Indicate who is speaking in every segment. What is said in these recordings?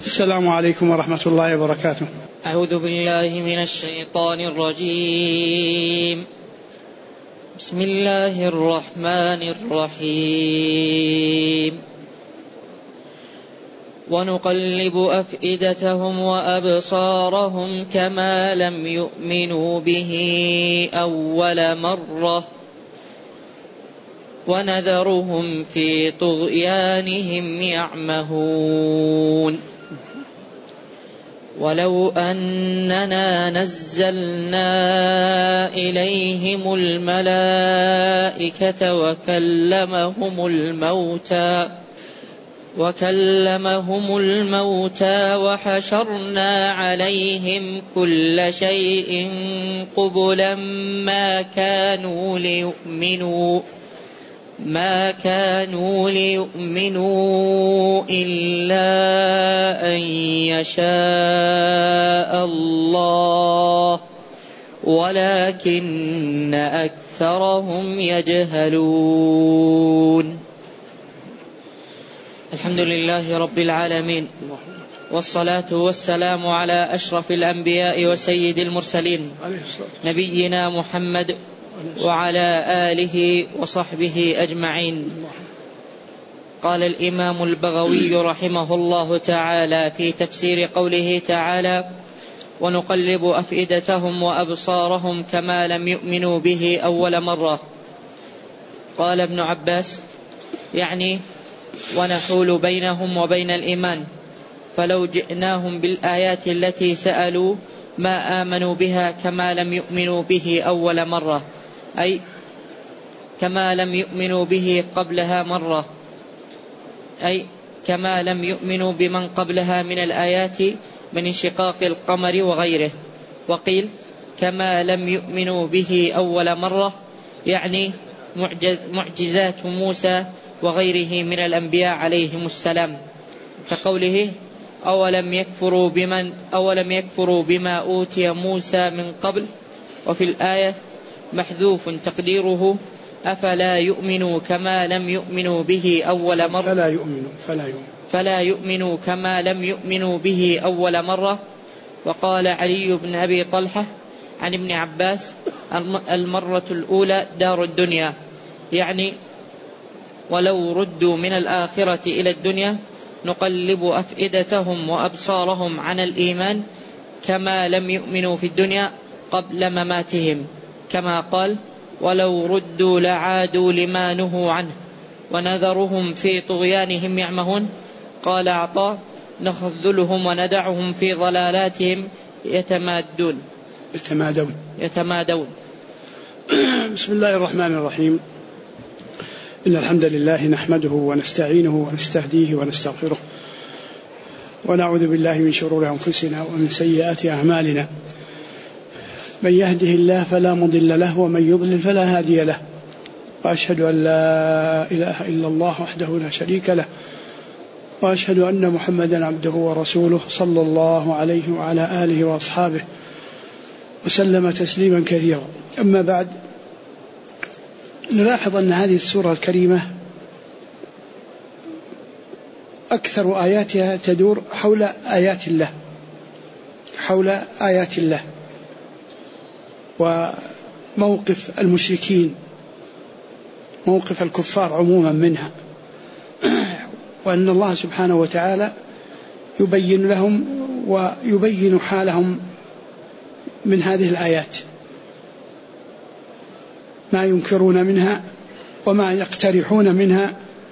Speaker 1: السلام عليكم ورحمة الله وبركاته.
Speaker 2: أعوذ بالله من الشيطان الرجيم. بسم الله الرحمن الرحيم. ونقلب أفئدتهم وأبصارهم كما لم يؤمنوا به أول مرة ونذرهم في طغيانهم يعمهون. ولو أننا نزلنا إليهم الملائكة وكلمهم الموتى وحشرنا عليهم كل شيء قبلا ما كانوا ليؤمنوا إلا أن يشاء الله ولكن أكثرهم يجهلون. الحمد لله رب العالمين، والصلاة والسلام على أشرف الأنبياء وسيد المرسلين نبينا محمد وعلى آله وصحبه أجمعين. قال الإمام البغوي رحمه الله تعالى في تفسير قوله تعالى: ونقلب أفئدتهم وأبصارهم كما لم يؤمنوا به أول مرة. قال ابن عباس: يعني ونحول بينهم وبين الإيمان، فلو جئناهم بالآيات التي سألوا ما آمنوا بها كما لم يؤمنوا به أول مرة، أي كما لم يؤمنوا به قبلها مرة، أي كما لم يؤمنوا بمن قبلها من الآيات من انشقاق القمر وغيره. وقيل كما لم يؤمنوا به أول مرة، يعني معجزات موسى وغيره من الأنبياء عليهم السلام، كقوله: أولم يكفروا بما أوتي موسى من قبل. وفي الآية محذوف تقديره: أفلا يؤمنوا كما لم يؤمنوا به أول مرة، فلا يؤمنوا كما لم يؤمنوا به أول مرة. وقال علي بن أبي طلحة عن ابن عباس: المرة الأولى دار الدنيا، يعني ولو ردوا من الآخرة إلى الدنيا نقلب أفئدتهم وأبصارهم عن الإيمان كما لم يؤمنوا في الدنيا قبل مماتهم، كما قال: ولو ردوا لعادوا لما نهوا عنه ونذرهم في طغيانهم يعمهون. قال عطاء: نخذلهم وندعهم في ضلالاتهم يتمادون.
Speaker 1: بسم الله الرحمن الرحيم. إن الحمد لله نحمده ونستعينه ونستهديه ونستغفره، ونعوذ بالله من شرور أنفسنا ومن سيئات أعمالنا. من يهده الله فلا مضل له ومن يضلل فلا هادي له، وأشهد أن لا إله إلا الله وحده لا شريك له، وأشهد أن محمدا عبده ورسوله صلى الله عليه وعلى آله وأصحابه وسلم تسليما كثيرا. أما بعد، نلاحظ أن هذه السورة الكريمة أكثر آياتها تدور حول آيات الله وموقف المشركين، موقف الكفار عموما منها، وأن الله سبحانه وتعالى يبين لهم ويبين حالهم من هذه الآيات، ما ينكرون منها وما يقترحون منها،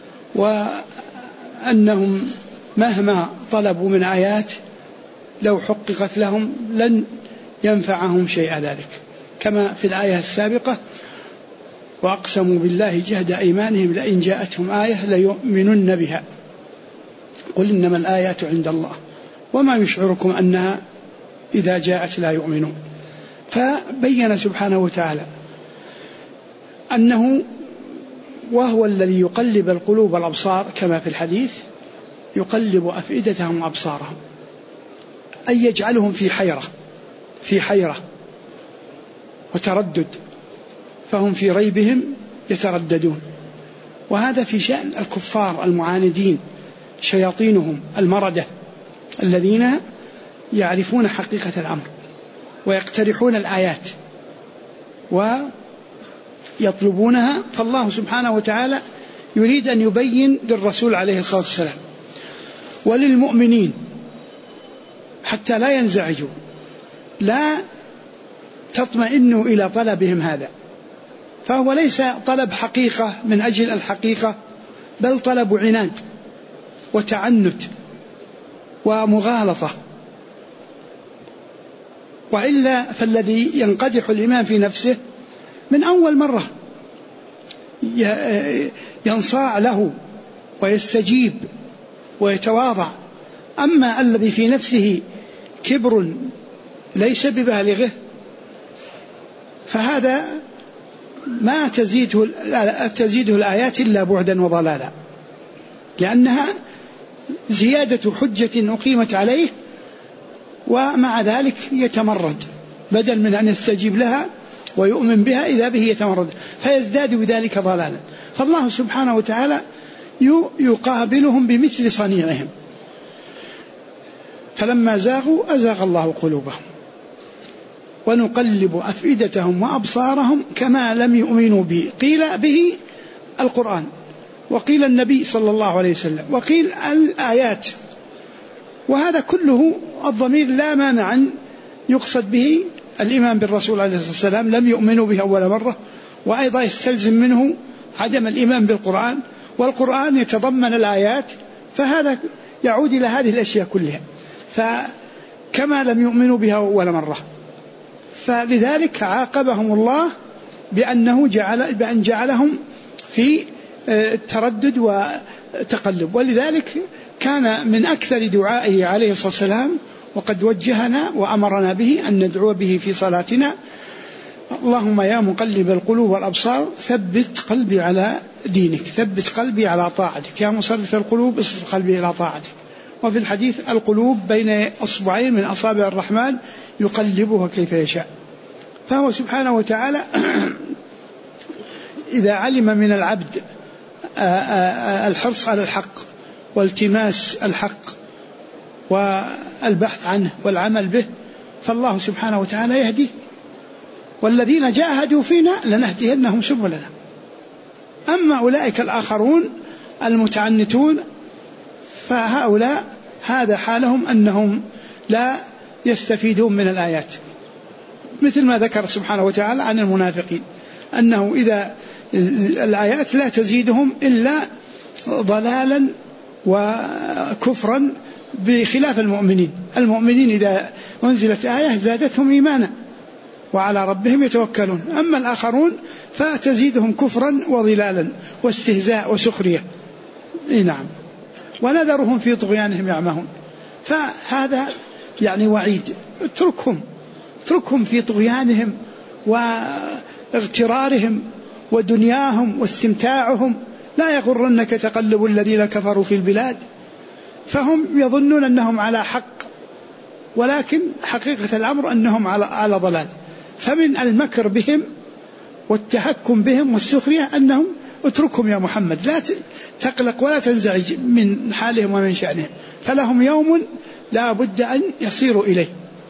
Speaker 1: وأنهم مهما طلبوا من آيات لو حققت لهم لن ينفعهم شيء ذلك، كما في الآية السابقة: وأقسموا بالله جهد أيمانهم لئن جاءتهم آية ليؤمنن بها قل إنما الآيات عند الله وما يشعركم أنها إذا جاءت لا يؤمنون. فبين سبحانه وتعالى أنه وهو الذي يقلب القلوب والأبصار، كما في الحديث: يقلب أفئدتهم وأبصارهم، أي يجعلهم في حيرة وتردد، فهم في ريبهم يترددون. وهذا في شأن الكفار المعاندين، شياطينهم المردة الذين يعرفون حقيقة الأمر ويقترحون الآيات ويطلبونها. فالله سبحانه وتعالى يريد أن يبين للرسول عليه الصلاة والسلام وللمؤمنين حتى لا ينزعجوا، لا تطمئنوا إلى طلبهم هذا، فهو ليس طلب حقيقة من أجل الحقيقة، بل طلب عناد وتعنت ومغالطة. وإلا فالذي ينقدح الإيمان في نفسه من أول مرة ينصاع له ويستجيب ويتواضع. أما الذي في نفسه كبر ليس ببالغه فهذا ما تزيده الآيات إلا بعدا وضلالا، لأنها زيادة حجة أقيمت عليه، ومع ذلك يتمرد بدل من أن يستجيب لها ويؤمن بها إذا به يتمرد فيزداد بذلك ضلالا. فالله سبحانه وتعالى يقابلهم بمثل صنيعهم، فلما زاغوا أزاغ الله قلوبهم ونقلب أفئدتهم وأبصارهم كما لم يؤمنوا به. قيل به القرآن، وقيل النبي صلى الله عليه وسلم، وقيل الآيات، وهذا كله الضمير لا مانع أن يقصد به الإيمان بالرسول عليه الصلاة والسلام، لم يؤمنوا به أول مرة، وأيضا يستلزم منه عدم الإيمان بالقرآن، والقرآن يتضمن الآيات، فهذا يعود إلى هذه الأشياء كلها، فكما لم يؤمنوا بها أول مرة. فلذلك عاقبهم الله بأن جعلهم في تردد وتقلب. ولذلك كان من أكثر دعائه عليه الصلاة والسلام، وقد وجهنا وأمرنا به أن ندعو به في صلاتنا: اللهم يا مقلب القلوب والأبصار ثبت قلبي على دينك، ثبت قلبي على طاعتك، يا مصرف القلوب اصرف قلبي إلى طاعتك. وفي الحديث: القلوب بين أصبعين من أصابع الرحمن يقلبها كيف يشاء. فهو سبحانه وتعالى إذا علم من العبد الحرص على الحق والتماس الحق والبحث عنه والعمل به، فالله سبحانه وتعالى يهديه. والذين جاهدوا فينا لنهدينهم سبلنا. أما أولئك الآخرون المتعنتون فهؤلاء هذا حالهم أنهم لا يستفيدون من الآيات، مثل ما ذكر سبحانه وتعالى عن المنافقين أنه إذا الآيات لا تزيدهم إلا ضلالا وكفرا، بخلاف المؤمنين. المؤمنين إذا أنزلت آية زادتهم إيمانا وعلى ربهم يتوكلون، أما الآخرون فتزيدهم كفرا وضلالا واستهزاء وسخرية. نعم، ونذرهم في طغيانهم يعمهون. فهذا يعني وعيد، اتركهم في طغيانهم واغترارهم ودنياهم واستمتاعهم، لا يغرنك تقلب الذين كفروا في البلاد، فهم يظنون أنهم على حق، ولكن حقيقة الأمر أنهم على ضلال. فمن المكر بهم والتهكم بهم والسخرية أنهم اتركهم يا محمد، لا تقلق ولا تنزعج من حالهم ومن شأنهم، فلهم يوم لا بد أن يصيروا إليه.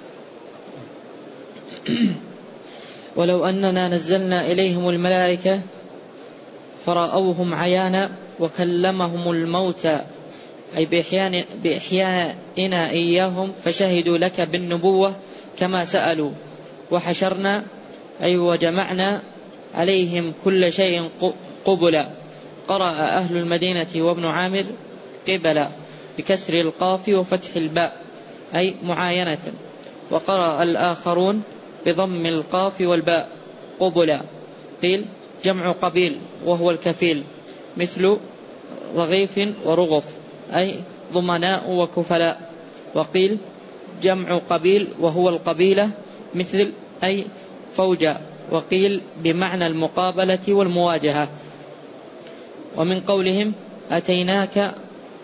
Speaker 2: ولو أننا نزلنا إليهم الملائكة فرأوهم عيانا وكلمهم الموتى، أي بإحيائنا إياهم، فشهدوا لك بالنبوة كما سألوا، وحشرنا أي وجمعنا عليهم كل شيء قبلا. قرأ أهل المدينة وابن عامر قبلا بكسر القاف وفتح الباء أي معاينة، وقرأ الآخرون بضم القاف والباء قبلا. قيل جمع قبيل وهو الكفيل، مثل رغيف ورغف أي ضمناء وكفلاء. وقيل جمع قبيل وهو القبيلة، مثل أي فوجا. وقيل بمعنى المقابلة والمواجهة. ومن قولهم أتيناك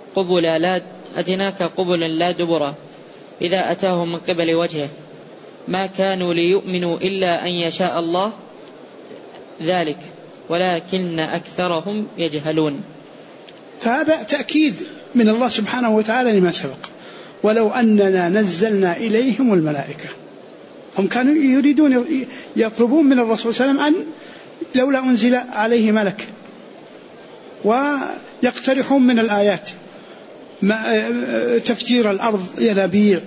Speaker 2: قبلا لا دبرا، إذا أتاهم من قبل وجهه، ما كانوا ليؤمنوا إلا أن يشاء الله ذلك ولكن أكثرهم يجهلون.
Speaker 1: فهذا تأكيد من الله سبحانه وتعالى لما سبق، ولو أننا نزلنا إليهم الملائكة. هم كانوا يريدون يطلبون من الرسول صلى الله عليه وسلم أن لولا أنزل عليه ملك، ويقترحون من الآيات تفجير الأرض ينابيع،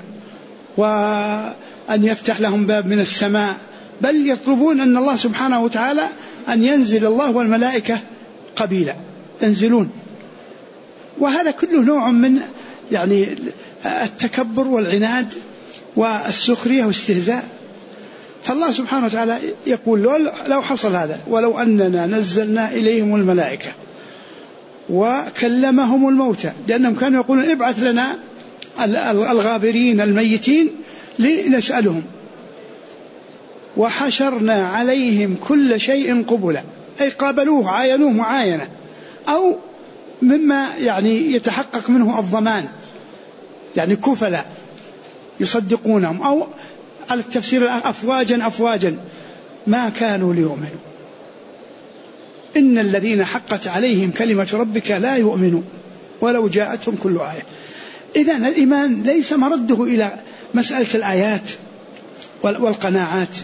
Speaker 1: وأن يفتح لهم باب من السماء، بل يطلبون أن الله سبحانه وتعالى أن ينزل الله والملائكة قبيلا ينزلون. وهذا كله نوع من يعني التكبر والعناد والسخرية والاستهزاء. فالله سبحانه وتعالى يقول لو حصل هذا ولو أننا نزلنا إليهم الملائكة وكلمهم الموتى، لأنهم كانوا يقولون ابعث لنا الغابرين الميتين لنسألهم، وحشرنا عليهم كل شيء قبلا، أي قابلوه عاينوه معاينة، أو مما يعني يتحقق منه الضمان، يعني كفلا يصدقونهم، أو على التفسير أفواجا أفواجا، ما كانوا ليؤمنوا. إن الذين حقت عليهم كلمة ربك لا يؤمنوا ولو جاءتهم كل آية. إذن الإيمان ليس مرده إلى مسألة الآيات والقناعات،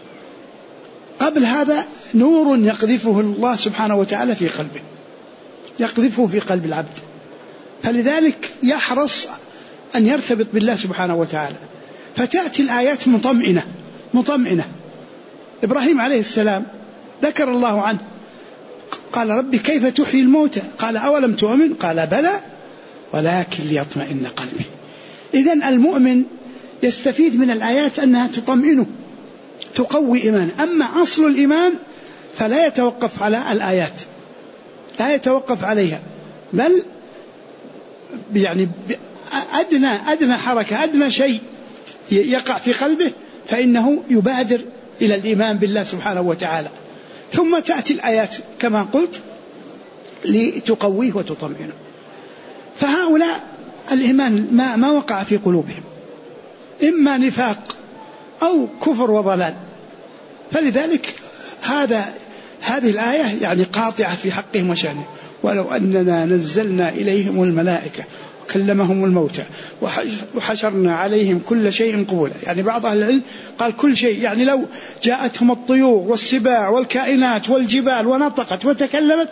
Speaker 1: قبل هذا نور يقذفه الله سبحانه وتعالى في قلبه، يقذفه في قلب العبد، فلذلك يحرص أن يرتبط بالله سبحانه وتعالى. فتأتي الآيات مطمئنة. إبراهيم عليه السلام ذكر الله عنه قال ربي كيف تحيي الموتى، قال أولم تؤمن، قال بلى ولكن ليطمئن قلبي. إذن المؤمن يستفيد من الآيات أنها تطمئنه تقوي إيمانه. أما أصل الإيمان فلا يتوقف على الآيات، لا يتوقف عليها، بل يعني أدنى حركة، أدنى شيء يقع في قلبه فإنه يبادر إلى الإيمان بالله سبحانه وتعالى. ثم تأتي الآيات كما قلت لتقويه وتطمئنه. فهؤلاء الإيمان ما وقع في قلوبهم، إما نفاق أو كفر وضلال. فلذلك هذه الآية يعني قاطعة في حقهم وشأنهم. ولو أننا نزلنا إليهم الملائكة وكلمهم الموتى وحشرنا عليهم كل شيء قبولا، يعني بعض أهل العلم قال كل شيء، يعني لو جاءتهم الطيور والسباع والكائنات والجبال ونطقت وتكلمت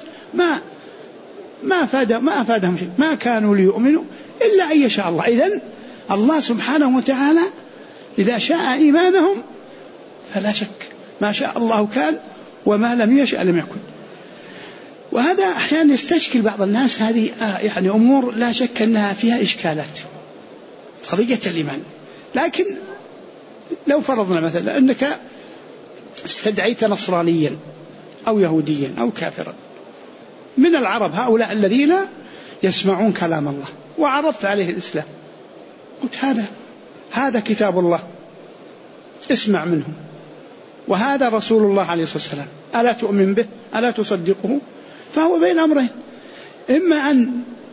Speaker 1: ما أفادهم شيء، ما كانوا ليؤمنوا إلا أن يشاء الله. إذن الله سبحانه وتعالى إذا شاء إيمانهم فلا شك ما شاء الله كان وما لم يشاء لم يكن. وهذا أحيانا يستشكل بعض الناس، هذه يعني أمور لا شك أنها فيها إشكالات، قضية الإيمان. لكن لو فرضنا مثلا أنك استدعيت نصرانيا أو يهوديا أو كافرا من العرب، هؤلاء الذين يسمعون كلام الله، وعرضت عليه الإسلام، قلت هذا كتاب الله اسمع منه، وهذا رسول الله عليه الصلاة والسلام، ألا تؤمن به؟ ألا تصدقه؟ فهو بين أمرين، إما أن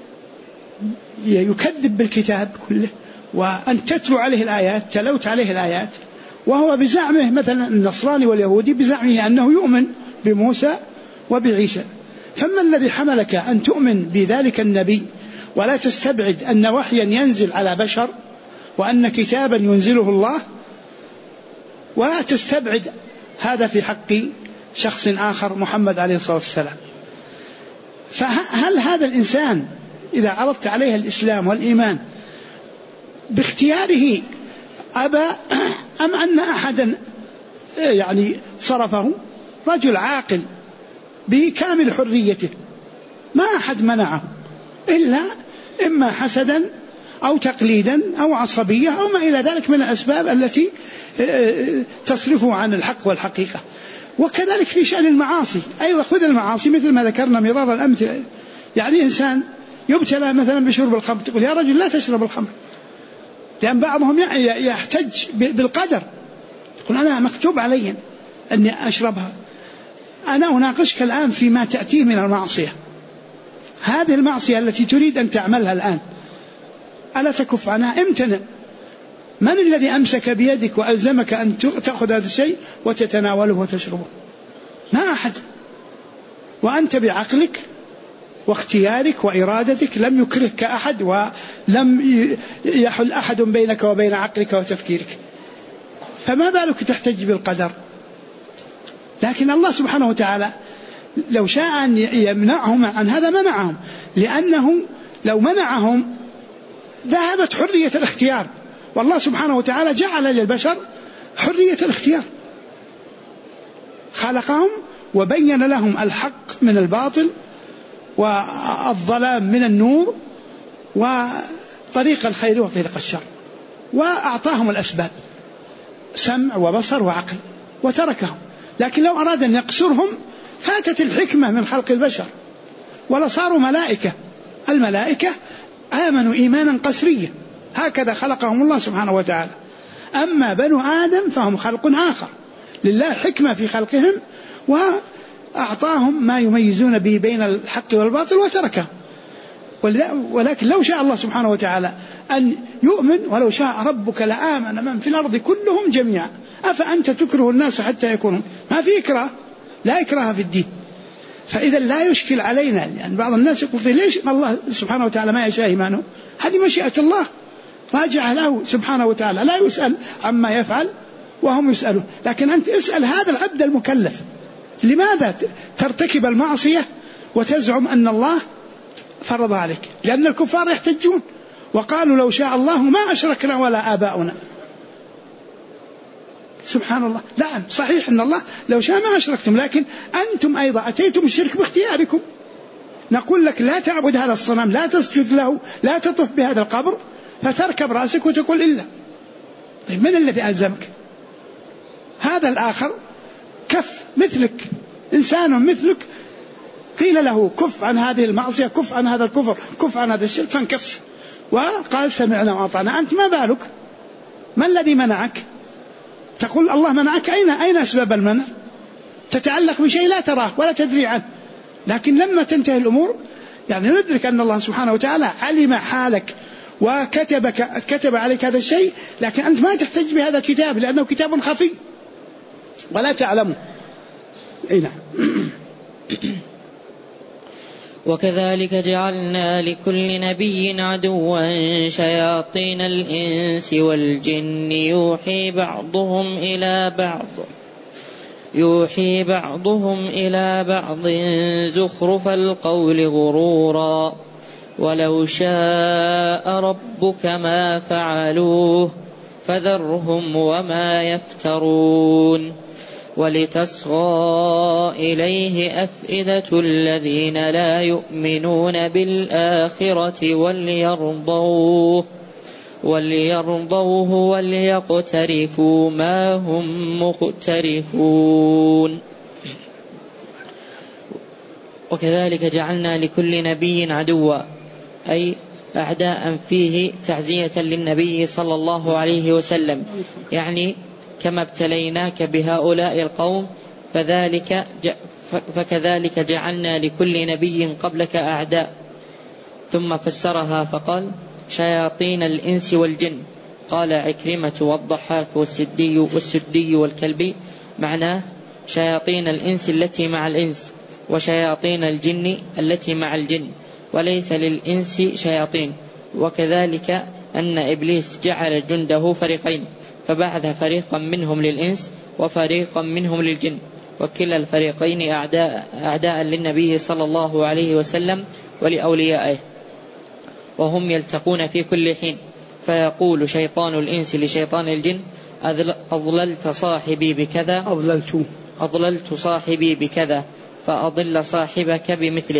Speaker 1: يكذب بالكتاب كله، وأن تتلو عليه الآيات، تلوت عليه الآيات وهو بزعمه، مثلا النصراني واليهودي بزعمه أنه يؤمن بموسى وبعيسى، فما الذي حملك أن تؤمن بذلك النبي ولا تستبعد أن وحيا ينزل على بشر وأن كتابا ينزله الله، وتستبعد هذا في حق شخص آخر محمد عليه الصلاة والسلام؟ فهل هذا الإنسان إذا عرضت عليه الإسلام والإيمان باختياره أبى، أم أن أحدا يعني صرفه؟ رجل عاقل بكامل حريته ما أحد منعه، إلا إما حسدا أو تقليدا أو عصبية أو ما إلى ذلك من الأسباب التي تصرفه عن الحق والحقيقة. وكذلك في شأن المعاصي أيضا، خذ المعاصي مثل ما ذكرنا مرارا الأمثلة، يعني إنسان يبتلى مثلا بشرب الخمر، تقول يا رجل لا تشرب الخمر، لأن بعضهم يحتج بالقدر، يقول أنا مكتوب علي أني أشربها. أنا أناقشك الآن فيما تأتيه من المعصية، هذه المعصية التي تريد أن تعملها الآن ألا تكف عنها؟ امتنع. من الذي أمسك بيدك وألزمك أن تأخذ هذا الشيء وتتناوله وتشربه؟ ما أحد. وأنت بعقلك واختيارك وإرادتك، لم يكرهك أحد ولم يحل أحد بينك وبين عقلك وتفكيرك، فما بالك تحتج بالقدر؟ لكن الله سبحانه وتعالى لو شاء أن يمنعهم عن هذا منعهم، لأنه لو منعهم ذهبت حرية الاختيار، والله سبحانه وتعالى جعل للبشر حرية الاختيار، خلقهم وبين لهم الحق من الباطل والظلام من النور وطريق الخير وطريق الشر، وأعطاهم الأسباب سمع وبصر وعقل وتركهم. لكن لو أراد أن يقصرهم فاتت الحكمة من خلق البشر ولصاروا ملائكة. الملائكة آمنوا إيمانا قسريا، هكذا خلقهم الله سبحانه وتعالى. أما بنو آدم فهم خلق آخر، لله حكمة في خلقهم وأعطاهم ما يميزون به بين الحق والباطل وتركهم. ولكن لو شاء الله سبحانه وتعالى أن يؤمن، ولو شاء ربك لآمن من في الأرض كلهم جميعا أفأنت تكره الناس حتى يكونوا، ما في إكراه، لا إكراه في الدين. فإذا لا يشكل علينا، لأن يعني بعض الناس يقول ليش الله سبحانه وتعالى ما يشاء إيمانه؟ هذه مشيئة الله راجعة له سبحانه وتعالى، لا يسأل عما يفعل وهم يسألون. لكن أنت اسأل هذا العبد المكلف لماذا ترتكب المعصية وتزعم أن الله فرض عليك؟ لأن الكفار يحتجون وقالوا لو شاء الله ما أشركنا ولا آباؤنا. سبحان الله. نعم صحيح أن الله لو شاء ما أشركتم، لكن أنتم أيضا أتيتم الشرك باختياركم. نقول لك لا تعبد هذا الصنم، لا تسجد له، لا تطف بهذا القبر، فتركب رأسك وتقول إلا. طيب من الذي ألزمك؟ هذا الآخر كف مثلك، إنسان مثلك، قيل له كف عن هذه المعصية، كف عن هذا الكفر، كف عن هذا الشرك، فانكف وقال سمعنا وأطعنا. أنت ما بالك؟ ما الذي منعك؟ تقول الله منعك، أين أسباب المنع؟ تتعلق بشيء لا تراه ولا تدري عنه. لكن لما تنتهي الأمور يعني ندرك أن الله سبحانه وتعالى علم حالك وكتب عليك هذا الشيء، لكن أنت ما تحتج بهذا الكتاب لأنه كتاب خفي ولا تعلمه. نعم.
Speaker 2: وكذلك جعلنا لكل نبي عدوا شياطين الإنس والجن يوحي بعضهم إلى بعض زخرف القول غرورا ولو شاء ربك ما فعلوه فذرهم وما يفترون ولتصغى إليه أفئدة الذين لا يؤمنون بالآخرة وليرضوه وليقترفوا ما هم مقترفون. وكذلك جعلنا لكل نبي عدوا، أي أعداء فيه تعزية للنبي صلى الله عليه وسلم، يعني كما ابتليناك بهؤلاء القوم فكذلك جعلنا لكل نبي قبلك أعداء. ثم فسرها فقال شياطين الإنس والجن. قال عكرمة والضحاك والسدي والكلبي معناه شياطين الإنس التي مع الإنس، وشياطين الجن التي مع الجن، وليس للإنس شياطين. وكذلك أن إبليس جعل جنده فريقين، فبعث فريقا منهم للإنس وفريقا منهم للجن، وكلا الفريقين أعداء للنبي صلى الله عليه وسلم ولأوليائه، وهم يلتقون في كل حين. فيقول شيطان الإنس لشيطان الجن أضللت صاحبي بكذا فأضل صاحبك بمثله،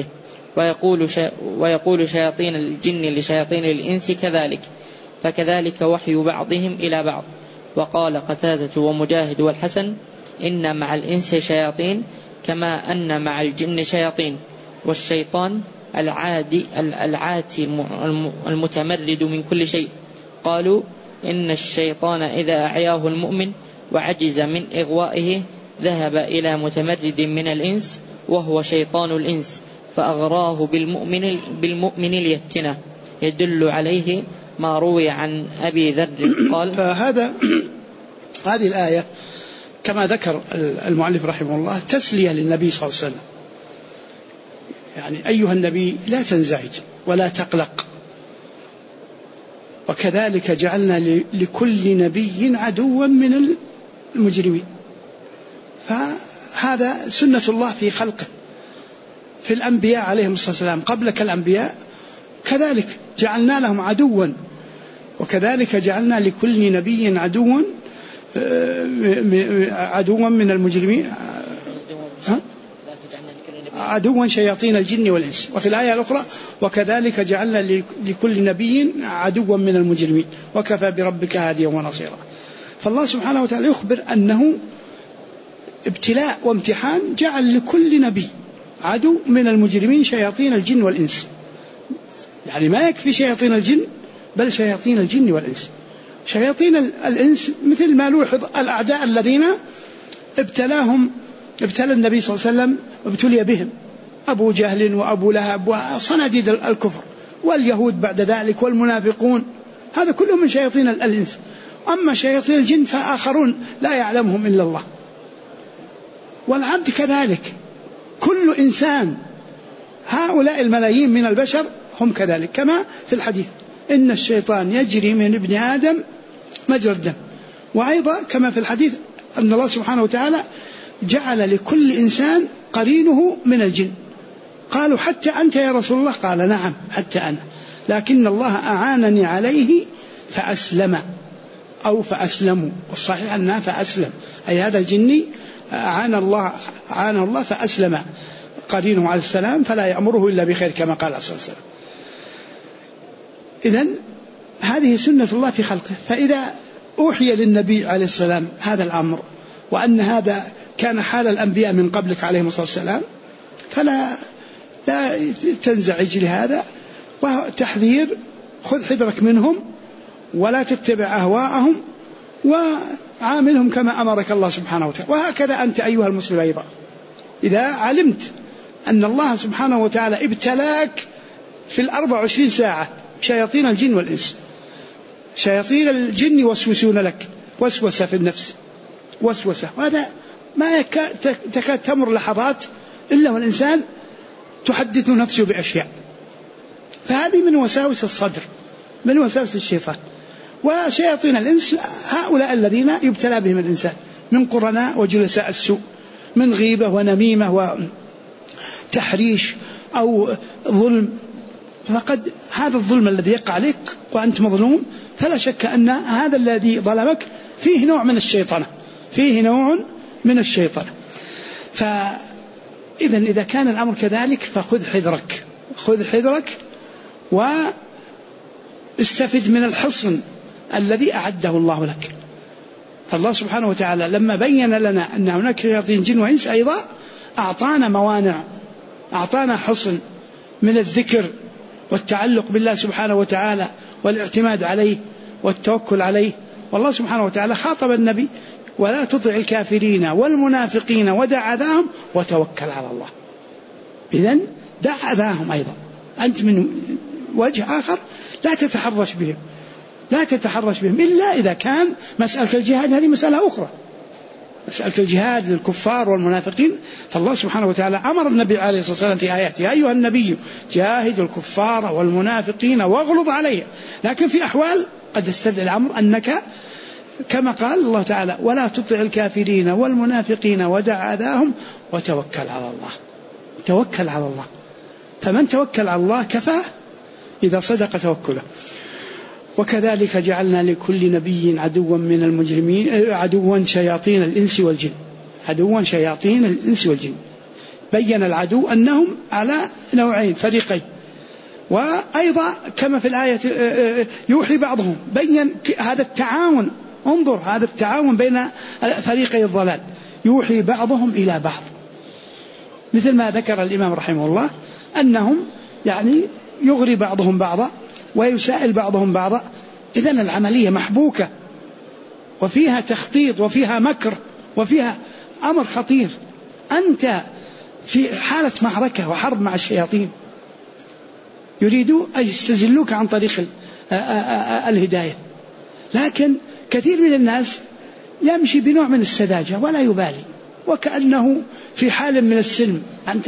Speaker 2: ويقول شياطين الجن لشياطين الإنس كذلك، فكذلك وحي بعضهم إلى بعض. وقال قتادة ومجاهد والحسن إن مع الإنس شياطين كما أن مع الجن شياطين، والشيطان العاتي المتمرد من كل شيء. قالوا إن الشيطان إذا أعياه المؤمن وعجز من إغوائه ذهب إلى متمرد من الإنس وهو شيطان الإنس فأغراه بالمؤمن ليفتنه، يدل عليه ما روي عن أبي ذر قال.
Speaker 1: هذه الآية كما ذكر المؤلف رحمه الله تسلية للنبي صلى الله عليه وسلم، يعني أيها النبي لا تنزعج ولا تقلق، وكذلك جعلنا لكل نبي عدوا من المجرمين. فهذا سنة الله في خلقه، في الأنبياء عليهم الصلاة والسلام قبلك الأنبياء كذلك جعلنا لهم عدوا، وكذلك جعلنا لكل نبي عدوا من المجرمين، عدوا شياطين الجن والإنس. وفي الآية الأخرى وكذلك جعلنا لكل نبي عدوا من المجرمين وكفى بربك هاديا ونصيرا. فالله سبحانه وتعالى يخبر أنه ابتلاء وامتحان، جعل لكل نبي عدو من المجرمين شياطين الجن والإنس. يعني ما يكفي شياطين الجن، بل شياطين الجن والإنس. شياطين الإنس مثل ما لوحظ الأعداء الذين ابتلى النبي صلى الله عليه وسلم وابتلي بهم، أبو جهل وأبو لهب وصناديد الكفر واليهود بعد ذلك والمنافقون، هذا كلهم من شياطين الإنس. أما شياطين الجن فآخرون لا يعلمهم إلا الله. والعبد كذلك، كل إنسان، هؤلاء الملايين من البشر هم كذلك، كما في الحديث إن الشيطان يجري من ابن آدم مجرى الدم. وأيضا كما في الحديث أن الله سبحانه وتعالى جعل لكل إنسان قرينه من الجن. قالوا حتى أنت يا رسول الله؟ قال نعم حتى أنا، لكن الله أعانني عليه فأسلم أو فأسلموا، والصحيح أنها فأسلم، أي هذا الجني عانه الله فأسلم قرينه عليه السلام، فلا يأمره إلا بخير كما قال عليه الصلاة والسلام. إذن هذه سنة الله في خلقه. فإذا أوحي للنبي عليه السلام هذا الأمر، وأن هذا كان حال الأنبياء من قبلك عليهم الصلاة والسلام، فلا تنزعج لهذا، وتحذير، خذ حذرك منهم ولا تتبع أهواءهم وعاملهم كما أمرك الله سبحانه وتعالى. وهكذا أنت أيها المسلم أيضا، إذا علمت أن الله سبحانه وتعالى ابتلاك في 24 ساعة شياطين الجن والإنس، شياطين الجن يوسوسون لك وسوسة في النفس، وسوسة، وهذا ما تكاد تمر لحظات إلا والإنسان تحدث نفسه بأشياء، فهذه من وساوس الصدر، من وساوس الشيطان. وشياطين الإنس هؤلاء الذين يبتلى بهم الإنسان من قرناء وجلساء السوء، من غيبة ونميمة وتحريش أو ظلم. فقد هذا الظلم الذي يقع عليك وأنت مظلوم، فلا شك أن هذا الذي ظلمك فيه نوع من الشيطنة، فيه نوع من الشيطنة. فإذا إذا كان الأمر كذلك فخذ حذرك، خذ حذرك واستفد من الحصن الذي أعده الله لك. فالله سبحانه وتعالى لما بين لنا أن هناك شياطين جن وإنس أيضا أعطانا موانع، أعطانا حصن من الذكر والتعلق بالله سبحانه وتعالى والاعتماد عليه والتوكل عليه. والله سبحانه وتعالى خاطب النبي ولا تطع الكافرين والمنافقين ودع أذاهم وتوكل على الله. إذن دع أذاهم أيضا، أنت من وجه آخر لا تتحرش بهم، لا تتحرش بهم إلا إذا كان مسألة الجهاد، هذه مسألة أخرى، مسألة الجهاد للكفار والمنافقين. فالله سبحانه وتعالى أمر النبي عليه الصلاة والسلام في آياته يا أيها النبي جاهد الكفار والمنافقين واغلظ عليهم. لكن في أحوال قد يستدعي الأمر أنك كما قال الله تعالى ولا تطع الكافرين والمنافقين ودع أذاهم وتوكل على الله. توكل على الله، فمن توكل على الله كفاه إذا صدق توكله. وكذلك جعلنا لكل نبي عدوا من المجرمين، عدوا شياطين الإنس والجن، عدوا شياطين الإنس والجن. بين العدو أنهم على نوعين، فريقين. وأيضا كما في الآية يوحي بعضهم، بين هذا التعاون، انظر هذا التعاون بين فريقي الضلال، يوحي بعضهم إلى بعض، مثل ما ذكر الإمام رحمه الله أنهم يعني يغري بعضهم بعضا ويسائل بعضهم بعضا. إذن العملية محبوكة وفيها تخطيط وفيها مكر وفيها أمر خطير. أنت في حالة معركة وحرب مع الشياطين، يريدوا أن يستزلوك عن طريق الهداية، لكن كثير من الناس يمشي بنوع من السذاجة ولا يبالي، وكأنه في حال من السلم.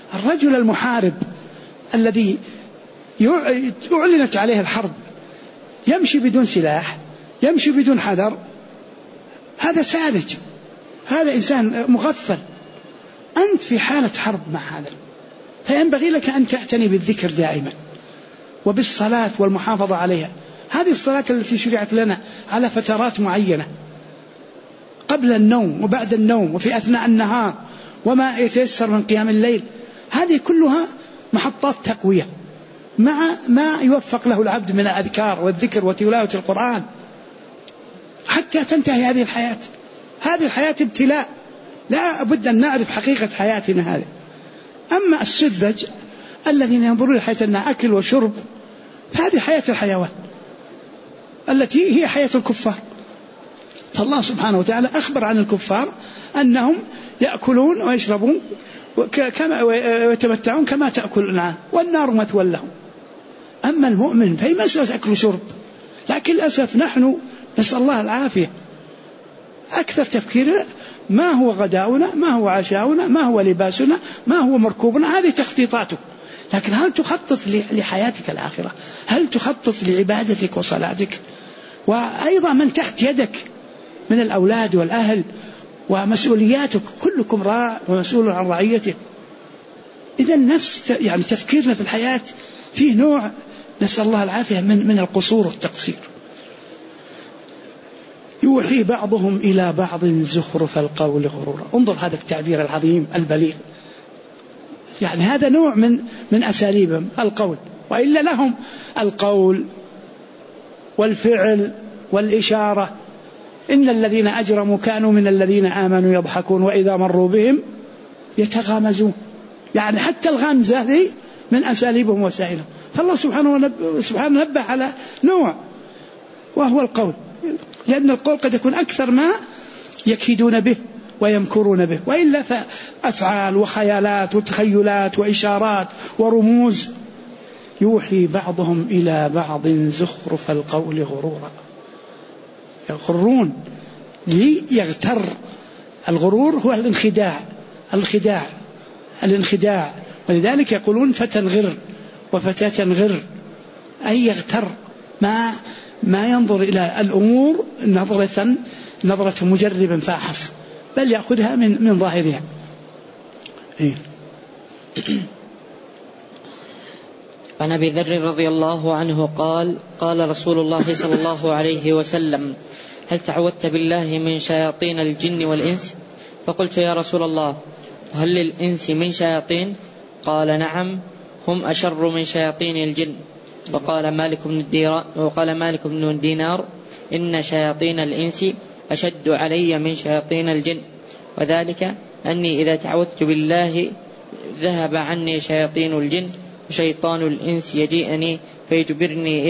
Speaker 1: الرجل المحارب الذي أعلنت عليه الحرب يمشي بدون سلاح، يمشي بدون حذر، هذا ساذج، هذا إنسان مغفل. أنت في حالة حرب مع هذا، فينبغي لك أن تعتني بالذكر دائما وبالصلاة والمحافظة عليها. هذه الصلاة التي شرعت لنا على فترات معينة، قبل النوم وبعد النوم وفي أثناء النهار وما يتيسر من قيام الليل، هذه كلها محطات تقوية مع ما يوفق له العبد من الأذكار والذكر وتلاوة القرآن حتى تنتهي هذه الحياة. هذه الحياة ابتلاء، لا بد أن نعرف حقيقة حياتنا هذه. أما السذج الذين ينظرون لحياة أنها أكل وشرب، فهذه حياة الحيوان التي هي حياة الكفار. فالله سبحانه وتعالى أخبر عن الكفار أنهم يأكلون ويشربون ويتمتعون كما تأكل الأنعام والنار مثوى لهم. أما المؤمن فهي مسألة أكل وشرب، لكن للأسف نحن نسأل الله العافية أكثر تفكيرنا ما هو غداؤنا، ما هو عشاؤنا، ما هو لباسنا، ما هو مركوبنا، هذه تخطيطاته. لكن هل تخطط لحياتك الآخرة؟ هل تخطط لعبادتك وصلاتك؟ وأيضا من تحت يدك من الأولاد والأهل ومسؤولياتك، كلكم راع ومسؤول عن رعيته. إذا نفس يعني تفكيرنا في الحياة فيه نوع نسأل الله العافية من القصور والتقصير. يوحي بعضهم إلى بعض زخرف القول غرورا. انظر هذا التعبير العظيم البليغ، يعني هذا نوع من أساليبهم القول، وإلا لهم القول والفعل والإشارة. إن الذين أجرموا كانوا من الذين آمنوا يضحكون وإذا مروا بهم يتغامزون. يعني حتى الغمزة هذه من أساليبهم وسائلهم. فالله سبحانه نبه على نوع وهو القول، لأن القول قد يكون أكثر ما يكيدون به ويمكرون به، وإلا فأفعال وخيالات وتخيلات وإشارات ورموز. يوحي بعضهم إلى بعض زخرف القول غرورا، يغرون ليغتر. الغرور هو الانخداع، ولذلك يقولون فتى غر وفتاة غر، أي يغتر، ما ينظر إلى الأمور نظرة مجرب فاحص، بل يأخذها من ظاهرها.
Speaker 2: عن أبي ذر رضي الله عنه قال: قال رسول الله صلى الله عليه وسلم: هل تعوذت بالله من شياطين الجن والإنس؟ فقلت: يا رسول الله، هل للإنس من شياطين؟ قال: نعم، هم أشر من شياطين الجن. وقال مالك بن دينار: إن شياطين الإنس أشد علي من شياطين الجن، وذلك أني إذا تعوذت بالله ذهب عني شياطين الجن، وشيطان الإنس يجيئني فيجرني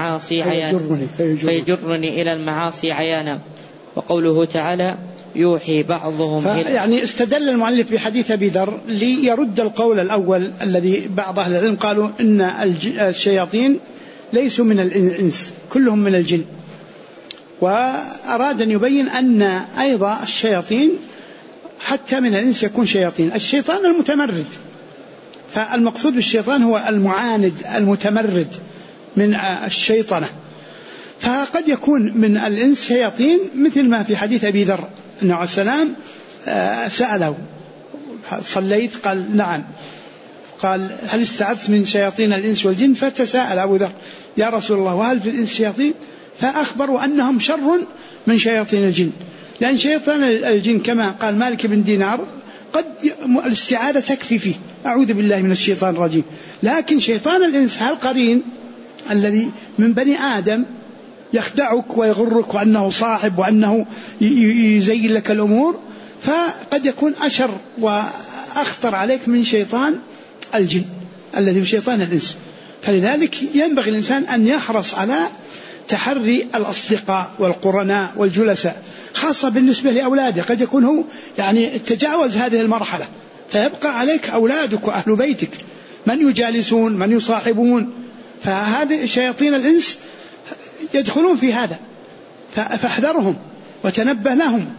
Speaker 2: إلى المعاصي عيانا. وقوله تعالى: يوحي بعضهم
Speaker 1: يعني استدل المؤلف بحديث أبي ذر ليرد القول الأول الذي بعض أهل العلم قالوا إن الشياطين ليسوا من الإنس، كلهم من الجن. وأراد أن يبين أن أيضا الشياطين حتى من الإنس يكون شياطين. الشيطان المتمرد، فالمقصود بالشيطان هو المعاند المتمرد من الشيطنة. فقد يكون من الإنس شياطين، مثل ما في حديث أبي ذر أنه عليه السلام سأله: صليت؟ قال: نعم. قال: هل استعذت من شياطين الإنس والجن؟ فتساءل أبو ذر: يا رسول الله، وهل في الإنس شياطين؟ فأخبروا أنهم شر من شياطين الجن، لأن شيطان الجن كما قال مالك بن دينار قد الاستعاذة تكفي فيه، أعوذ بالله من الشيطان الرجيم. لكن شيطان الإنس القرين الذي من بني آدم يخدعك ويغرك وأنه صاحب وأنه يزين لك الأمور، فقد يكون أشر وأخطر عليك من شيطان الجن الذي هو شيطان الإنس. فلذلك ينبغي الإنسان أن يحرص على تحري الأصدقاء والقرناء والجلساء، خاصة بالنسبة لأولاده. قد يكون هو يعني تجاوز هذه المرحلة، فيبقى عليك أولادك وأهل بيتك، من يجالسون، من يصاحبون. فهذه شياطين الإنس يدخلون في هذا، فاحذرهم وتنبه لهم،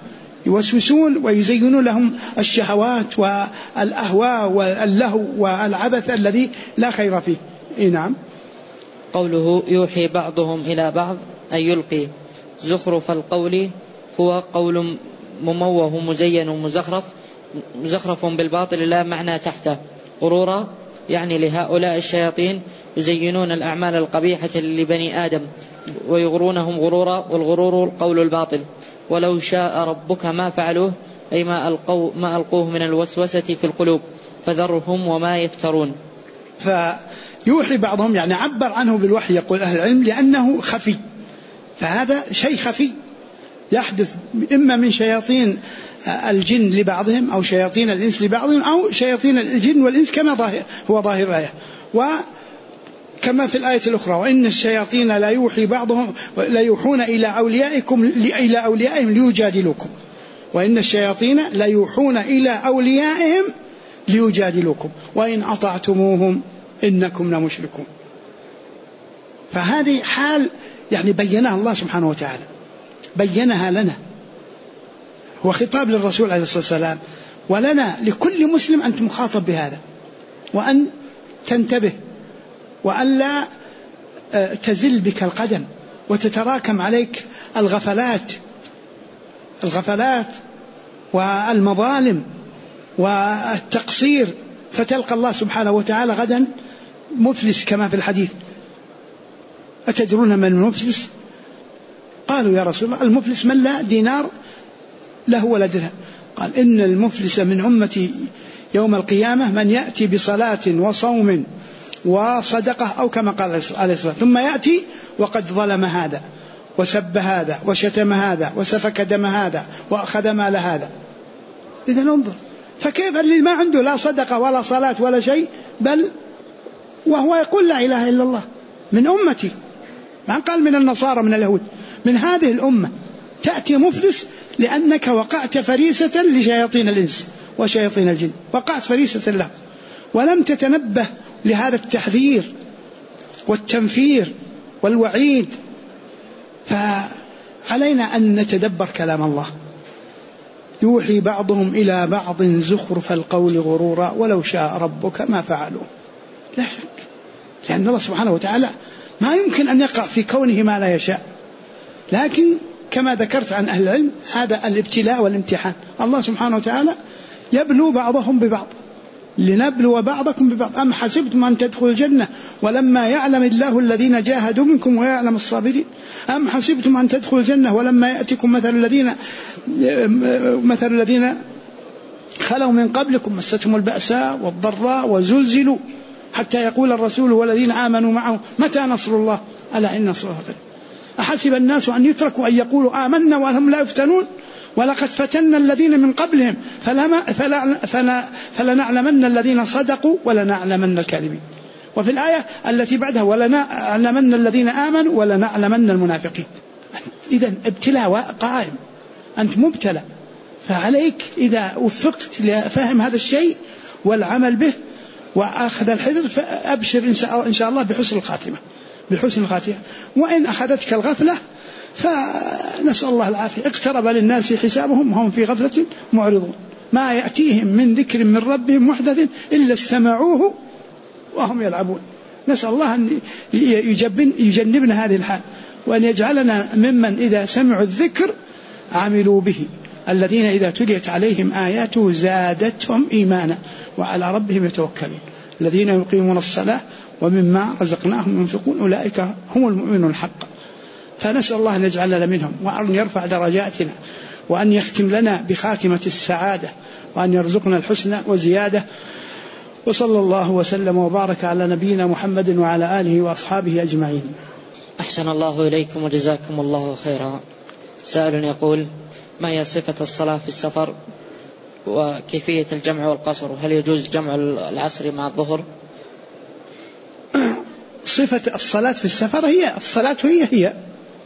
Speaker 1: يوسوسون ويزينون لهم الشهوات والأهواء واللهو والعبث الذي لا خير فيه. نعم.
Speaker 2: قوله يوحي بعضهم إلى بعض أي يلقي. زخرف القول هو قول مموه مزين مزخرف بالباطل لا معنى تحته. غرورا يعني لهؤلاء الشياطين يزينون الأعمال القبيحة لبني آدم ويغرونهم غرورا، والغرور القول الباطل. ولو شاء ربك ما فعلوه أي ما ألقوه من الوسوسة في القلوب فذرهم وما يفترون.
Speaker 1: فيوحي بعضهم يعني عبر عنه بالوحي يقول أهل العلم لأنه خفي، فهذا شيء خفي يحدث إما من شياطين الجن لبعضهم أو شياطين الإنس لبعضهم أو شياطين الجن والإنس كما هو ظاهر الآية. وكما في الآية الأخرى وإن الشياطين لا يوحي بعضهم لا يوحون إلى أوليائهم ليجادلوكم، وإن الشياطين لا يوحون إلى أوليائهم ليجادلوكم وإن أطعتموهم إنكم لمشركون. فهذه حال يعني بينها الله سبحانه وتعالى، بينها لنا، هو خطاب للرسول عليه الصلاة والسلام ولنا لكل مسلم أنت مخاطب بهذا، وأن تنتبه وأن لا تزل بك القدم وتتراكم عليك الغفلات والمظالم والتقصير، فتلقى الله سبحانه وتعالى غدا مفلس كما في الحديث. أتدرون من المفلس؟ قالوا يا رسول الله المفلس من لا دينار له ولا درهم. قال إن المفلس من أمتي يوم القيامة من يأتي بصلاة وصوم وصدقة أو كما قال عليه الصلاة، ثم يأتي وقد ظلم هذا وسب هذا وشتم هذا وسفك دم هذا وأخذ مال هذا. إذا انظر، فكيف اللي ما عنده لا صدقة ولا صلاة ولا شيء بل وهو يقول لا إله إلا الله من أمتي، ما قال من النصارى من اليهود، من هذه الأمة تأتي مفلس لأنك وقعت فريسة لشياطين الإنس وشياطين الجن، وقعت فريسة له ولم تتنبه لهذا التحذير والتنفير والوعيد. فعلينا أن نتدبر كلام الله. يوحي بعضهم إلى بعض زخرف القول غرورا ولو شاء ربك ما فعلوه. لا شك، لأن الله سبحانه وتعالى ما يمكن أن يقع في كونه ما لا يشاء، لكن كما ذكرت عن أهل العلم هذا الابتلاء والامتحان. الله سبحانه وتعالى يبلو بعضهم ببعض لنبلو بعضكم ببعض. أم حسبتم أن تدخلوا الجنة ولما يعلم الله الذين جاهدوا منكم ويعلم الصابرين؟ أم حسبتم أن تدخلوا الجنة ولما يأتكم مثل الذين خلوا من قبلكم مستهم البأساء والضراء وزلزلوا حتى يقول الرسول والذين آمنوا معه متى نصر الله ألا إن نصر الله قريب. أحسب الناس أن يتركوا أن يقولوا آمنا وهم لا يفتنون ولقد فتنا الذين من قبلهم فلنعلمن الذين صدقوا ولنعلمن الكاذبين. وفي الآية التي بعدها ولنعلمن الذين آمنوا ولنعلمن المنافقين. إذن ابتلاء قائم، أنت مبتلى، فعليك إذا وفقت لفهم هذا الشيء والعمل به وأخذ الحذر فأبشر إن شاء الله بحسن الخاتمة. وإن أخذتك الغفلة فنسأل الله العافية. اقترب للناس حسابهم وهم في غفلة معرضون، ما يأتيهم من ذكر من ربهم محدث إلا استمعوه وهم يلعبون. نسأل الله أن يجنبنا هذه الحال، وأن يجعلنا ممن إذا سمعوا الذكر عملوا به، الذين إذا تليت عليهم آياته زادتهم إيمانا وعلى ربهم يتوكلون، الذين يقيمون الصلاة ومما رزقناهم ينفقون أولئك هم المؤمنون الحق. فنسأل الله أن يجعلنا منهم وأن يرفع درجاتنا وأن يختم لنا بخاتمة السعادة وأن يرزقنا الحسنى وزيادة. وصلى الله وسلم وبارك على نبينا محمد وعلى آله وأصحابه أجمعين.
Speaker 2: أحسن الله إليكم وجزاكم الله خيرا. سائل يقول: ما هي صفة الصلاة في السفر وكيفية الجمع والقصر؟ هل يجوز جمع العصر مع الظهر؟
Speaker 1: صفة الصلاة في السفر هي الصلاة هي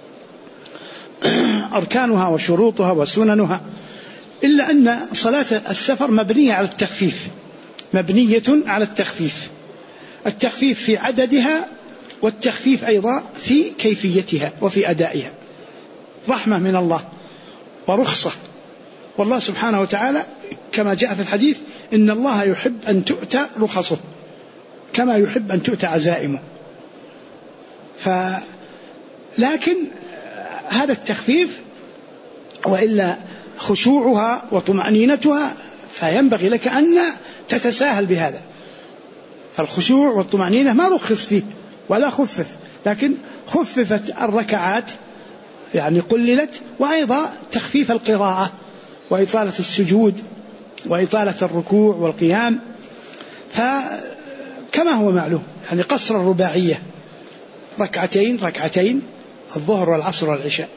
Speaker 1: أركانها وشروطها وسننها، إلا أن صلاة السفر مبنية على التخفيف في عددها والتخفيف أيضا في كيفيتها وفي أدائها، رحمة من الله ورخصة والله سبحانه وتعالى كما جاء في الحديث إن الله يحب أن تؤتى رخصه كما يحب أن تؤتى عزائمه. لكن هذا التخفيف وإلا خشوعها وطمأنينتها فينبغي لك أن لا تتساهل بهذا. فالخشوع والطمأنينة ما رخص فيه ولا خفف، لكن خففت الركعات يعني قللت، وأيضا تخفيف القراءة وإطالة السجود وإطالة الركوع والقيام، فكما هو معلوم يعني قصر الرباعية ركعتين الظهر والعصر والعشاء.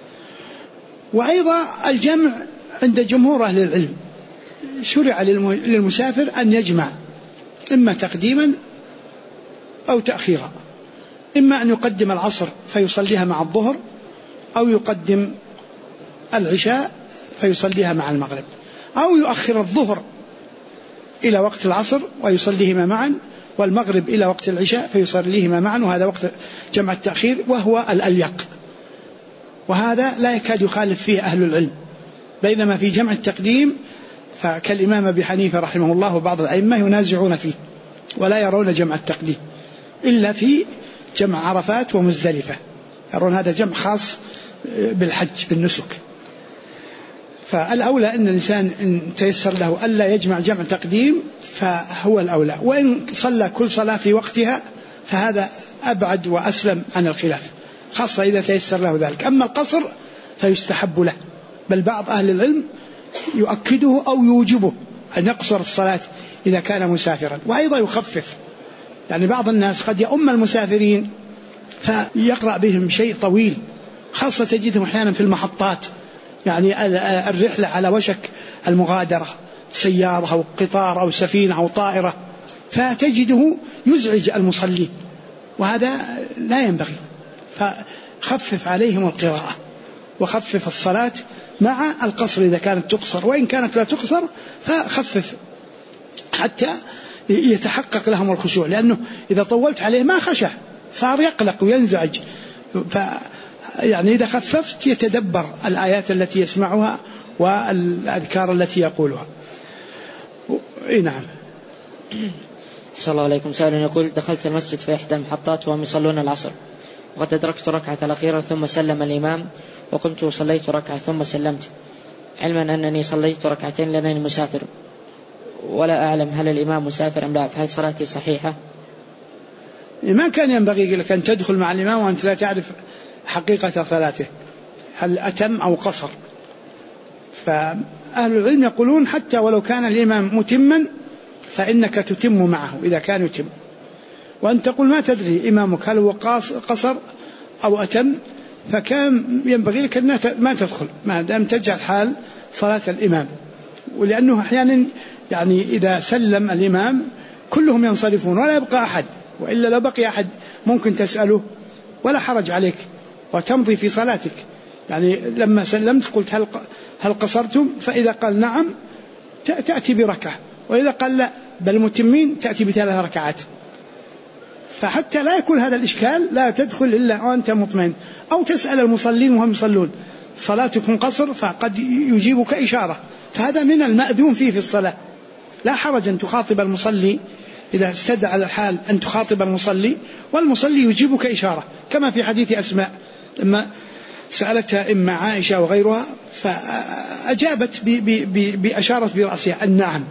Speaker 1: وأيضا الجمع عند جمهور أهل العلم شرع للمسافر أن يجمع إما تقديما أو تأخيرا، إما أن يقدم العصر فيصليها مع الظهر، أو يقدم العشاء فيصليها مع المغرب، أو يؤخر الظهر إلى وقت العصر ويصليهما معا، والمغرب إلى وقت العشاء فيصليهما معا، وهذا وقت جمع التأخير وهو الأليق، وهذا لا يكاد يخالف فيه أهل العلم. بينما في جمع التقديم فكالإمام أبي حنيفة رحمه الله وبعض الأئمة ينازعون فيه ولا يرون جمع التقديم إلا في جمع عرفات ومزدلفة، يرون هذا جمع خاص بالحج بالنسك. فالأولى أن الإنسان إن تيسر له ألا يجمع جمع تقديم فهو الأولى، وإن صلى كل صلاة في وقتها فهذا أبعد وأسلم عن الخلاف، خاصة إذا تيسر له ذلك. أما القصر فيستحب له، بل بعض أهل العلم يؤكده أو يوجبه أن يقصر الصلاة إذا كان مسافرا، وأيضا يخفف. يعني بعض الناس قد يؤم المسافرين فيقرأ بهم شيء طويل، خاصة تجدهم أحيانا في المحطات، يعني الرحلة على وشك المغادرة، سيارة أو قطار أو سفينة أو طائرة، فتجده يزعج المصلين، وهذا لا ينبغي. فخفف عليهم القراءة وخفف الصلاة مع القصر إذا كانت تقصر، وإن كانت لا تقصر فخفف حتى يتحقق لهم الخشوع، لأنه إذا طولت عليه ما خشع، صار يقلق وينزعج. يعني إذا خففت يتدبر الآيات التي يسمعها والأذكار التي يقولها. نعم.
Speaker 2: صلى الله عليكم. سائل يقول: دخلت المسجد في إحدى المحطات وهم يصلون العصر، وقد أدركت ركعة الأخيرة ثم سلم الإمام، وقمت وصليت ركعة ثم سلمت، علما أنني صليت ركعتين لأنني مسافر، ولا أعلم هل الإمام مسافر أم لا، فهل صلاتي صحيحة؟
Speaker 1: ما كان ينبغي لك أن تدخل مع الإمام وأنت لا تعرف حقيقة صلاته، هل أتم أو قصر. فأهل العلم يقولون حتى ولو كان الإمام متما فإنك تتم معه إذا كان يتم، وأن تقول ما تدري إمامك هل هو قصر أو أتم، فكان ينبغي لك أن ما تدخل ما دام تجعل حال صلاة الإمام. ولأنه أحيانا يعني إذا سلم الإمام كلهم ينصرفون ولا يبقى أحد، وإلا لو بقي أحد ممكن تسأله ولا حرج عليك وتمضي في صلاتك. يعني لما سلمت قلت هل قصرتم؟ فإذا قال نعم تأتي بركعة، وإذا قال لا بل متمين تأتي ب3 ركعات. فحتى لا يكون هذا الإشكال لا تدخل إلا وأنت مطمئن، أو تسأل المصلين وهم يصلون صلاتكم قصر، فقد يجيبك إشارة، فهذا من المأذون فيه في الصلاة. لا حرج أن تخاطب المصلي إذا استدعى الحال أن تخاطب المصلي، والمصلي يجيبك إشارة، كما في حديث أسماء لما سألتها إما عائشة وغيرها فأجابت بأشارة برأسها النعم.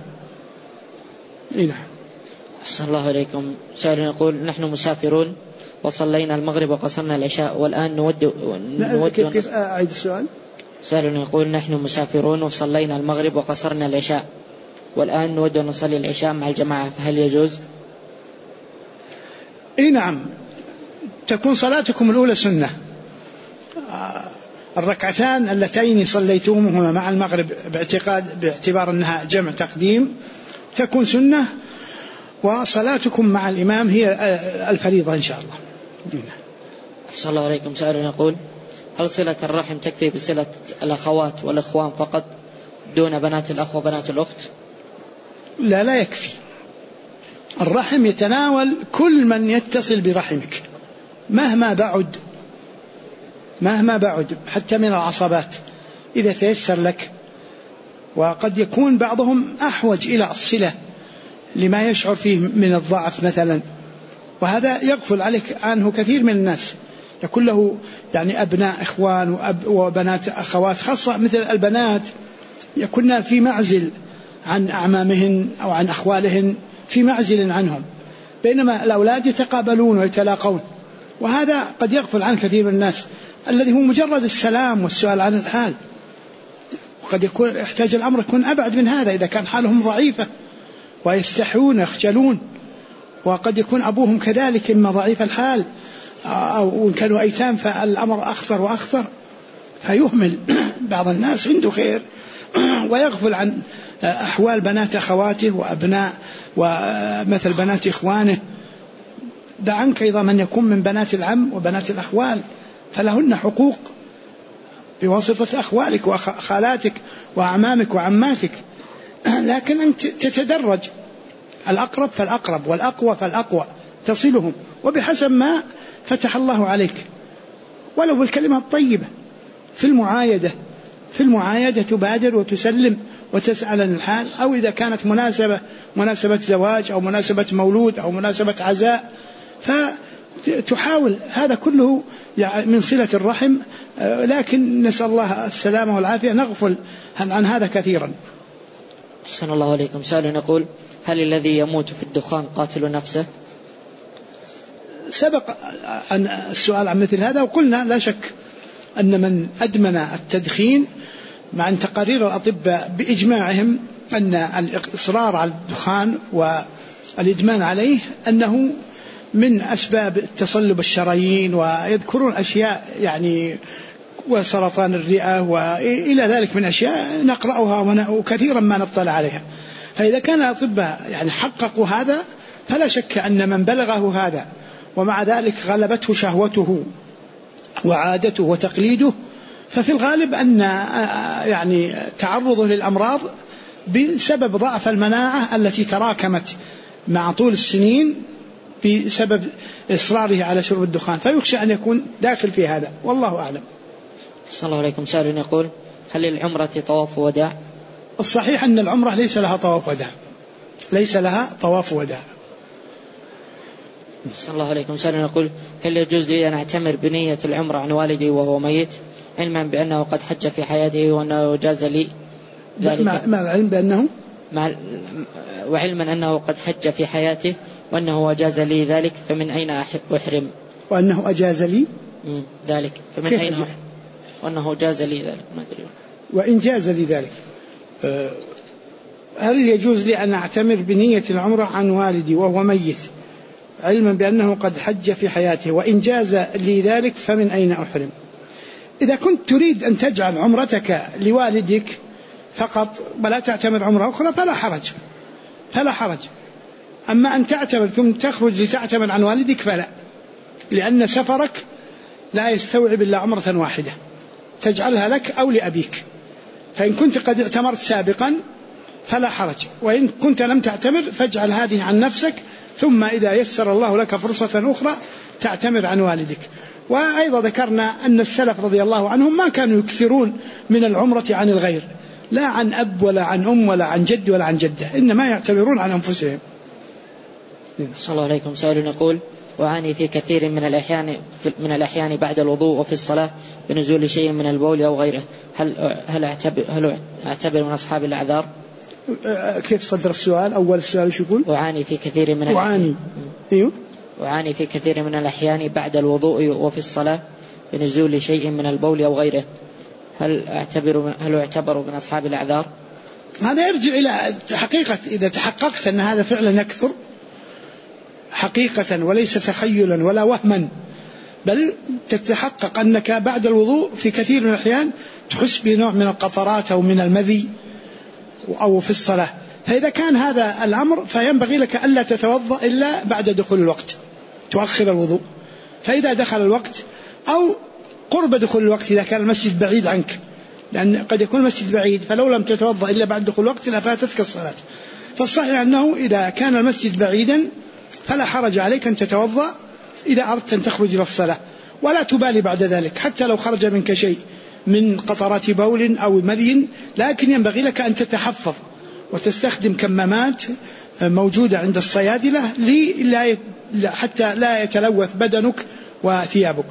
Speaker 1: نعم.
Speaker 2: أحسن الله عليكم. سائل يقول: نحن مسافرون وصلينا المغرب وقصرنا العشاء، والآن نود
Speaker 1: كيف أعيد السؤال؟
Speaker 2: سائل يقول: نحن مسافرون وصلينا المغرب وقصرنا العشاء، والآن نود أن نصلي العشاء مع الجماعة، فهل يجوز؟
Speaker 1: نعم، تكون صلاتكم الأولى سنة، الركعتان اللتين صليتموهما مع المغرب باعتبار أنها جمع تقديم تكون سنة، وصلاتكم مع الإمام هي الفريضة إن شاء الله.
Speaker 2: أحسن الله عليكم. سائل يقول: هل صلة الرحم تكفي بصلة الأخوات والأخوان فقط دون بنات الأخ وبنات الأخت؟
Speaker 1: لا يكفي. الرحم يتناول كل من يتصل برحمك مهما بعد حتى من العصبات، إذا تيسر لك وقد يكون بعضهم أحوج إلى الصلة لما يشعر فيه من الضعف مثلا، وهذا يغفل عليك عنه كثير من الناس. يكون له يعني أبناء إخوان وبنات أخوات، خاصة مثل البنات يكون في معزل عن أعمامهن أو عن أخوالهن، في معزل عنهم، بينما الأولاد يتقابلون ويتلاقون، وهذا قد يغفل عن كثير من الناس الذي هو مجرد السلام والسؤال عن الحال. وقد يكون يحتاج الأمر يكون أبعد من هذا إذا كان حالهم ضعيفة ويستحون يخجلون، وقد يكون أبوهم كذلك إما ضعيف الحال أو إن كانوا أيتام فالأمر أخطر وأخطر، فيهمل بعض الناس عنده خير ويغفل عن أحوال بنات أخواته وأبناء ومثل بنات إخوانه. دع عنك أيضا من يكون من بنات العم وبنات الأخوال، فلهن حقوق بواسطة أخوالك وخالاتك وأعمامك وعماتك، لكن أنت تتدرج، الأقرب فالأقرب والأقوى فالأقوى تصلهم، وبحسب ما فتح الله عليك، ولو بالكلمة الطيبة في المعايدة تبادر وتسلم وتسأل عن الحال، أو إذا كانت مناسبة زواج أو مناسبة مولود أو مناسبة عزاء فتحاول، هذا كله من صلة الرحم، لكن نسأل الله السلامة والعافية، نغفل عن هذا كثيرا.
Speaker 2: أحسن الله عليكم. سؤال يقول: هل الذي يموت في الدخان قاتل نفسه؟
Speaker 1: سبق عن السؤال عن مثل هذا، وقلنا لا شك أن من أدمن التدخين مع تقارير الأطباء بإجماعهم أن الإصرار على الدخان والإدمان عليه أنه من أسباب التصلب الشرايين، ويذكرون أشياء يعني وسرطان الرئة وإلى ذلك من أشياء نقرأها وكثيرا ما نطلع عليها. فإذا كان الأطباء يعني حققوا هذا فلا شك أن من بلغه هذا ومع ذلك غلبته شهوته وعادته وتقليده، ففي الغالب أن يعني تعرضه للأمراض بسبب ضعف المناعة التي تراكمت مع طول السنين بسبب إصراره على شرب الدخان، فيخشى أن يكون داخل في هذا، والله أعلم.
Speaker 2: صلى الله عليكم. سائل يقول: هل للعمرة طواف وداع؟
Speaker 1: الصحيح أن العمرة ليس لها طواف وداع.
Speaker 2: صلى الله عليكم. سائل يقول: هل يجوز لي أن أعتمر بنية العمرة عن والدي وهو ميت، علما بأنه قد حج في حياته وأنه جاز لي ذلك؟
Speaker 1: مع العلم بأنه
Speaker 2: وعلما أنه قد حج في حياته وأنه أجاز لي ذلك، فمن أين أحرم؟
Speaker 1: وأنه أجاز لي
Speaker 2: ذلك فمن أين أحرم؟ وأنه جاز لي ذلك، ما أدري.
Speaker 1: وإن جاز لي ذلك، هل يجوز لي أن أعتمر بنية العمرة عن والدي وهو ميت علما بأنه قد حج في حياته وإن جاز لي ذلك، فمن أين أحرم؟ إذا كنت تريد أن تجعل عمرتك لوالدك فقط ولا تعتمر عمرة أخرى فلا حرج. أما أن تعتمر ثم تخرج لتعتمر عن والدك فلا، لأن سفرك لا يستوعب إلا عمرة واحدة تجعلها لك أو لأبيك، فإن كنت قد اعتمرت سابقا فلا حرج، وإن كنت لم تعتمر فاجعل هذه عن نفسك، ثم إذا يسر الله لك فرصة أخرى تعتمر عن والدك. وأيضا ذكرنا أن السلف رضي الله عنهم ما كانوا يكثرون من العمرة عن الغير، لا عن أب ولا عن أم ولا عن جد ولا عن جدة، إنما يعتبرون عن أنفسهم.
Speaker 2: صلى الله عليكم. سائل يقول: أعاني في كثير من الأحيان بعد الوضوء وفي الصلاة بنزول شيء من البول أو غيره، هل أعتبر من أصحاب الأعذار؟
Speaker 1: كيف صدر السؤال؟ أول السؤال شو يقول؟
Speaker 2: أعاني في كثير من أعاني في كثير من الأحيان بعد الوضوء وفي الصلاة بنزول شيء من البول أو غيره، هل أعتبر من أصحاب الأعذار؟
Speaker 1: هذا يرجع إلى حقيقة، إذا تحققت أن هذا فعلا يكثر حقيقة وليس تخيلا ولا وهما، بل تتحقق أنك بعد الوضوء في كثير من الأحيان تحس بنوع من القطرات أو من المذي أو في الصلاة، فإذا كان هذا الأمر فينبغي لك ألا تتوضأ إلا بعد دخول الوقت، تؤخر الوضوء، فإذا دخل الوقت أو قرب دخول الوقت إذا كان المسجد بعيد عنك، لأن قد يكون المسجد بعيد فلو لم تتوضأ إلا بعد دخول الوقت لفاتتك الصلاة. فالصحيح أنه إذا كان المسجد بعيدا فلا حرج عليك أن تتوضأ إذا أردت أن تخرج إلى الصلاة، ولا تبالي بعد ذلك حتى لو خرج منك شيء من قطرات بول أو مذي، لكن ينبغي لك أن تتحفظ وتستخدم كمامات موجودة عند الصيادلة حتى لا يتلوث بدنك وثيابك.